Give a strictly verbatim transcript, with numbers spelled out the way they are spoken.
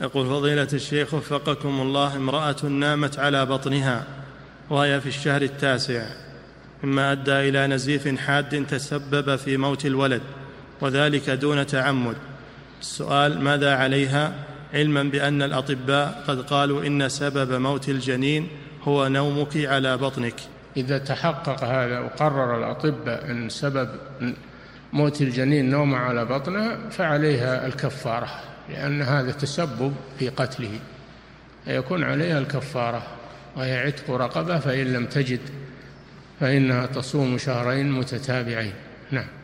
يقول فضيلة الشيخ وفقكم الله، امرأة نامت على بطنها وهي في الشهر التاسع، مما أدى إلى نزيف حاد تسبب في موت الولد، وذلك دون تعمد. السؤال: ماذا عليها، علما بأن الأطباء قد قالوا إن سبب موت الجنين هو نومك على بطنك؟ إذا تحقق هذا وقرر الأطباء أن سبب موت الجنين نوم على بطنها فعليها الكفارة، لأن هذا تسبب في قتله، يكون عليها الكفارة وهي عتق رقبة، فإن لم تجد فإنها تصوم شهرين متتابعين. نعم.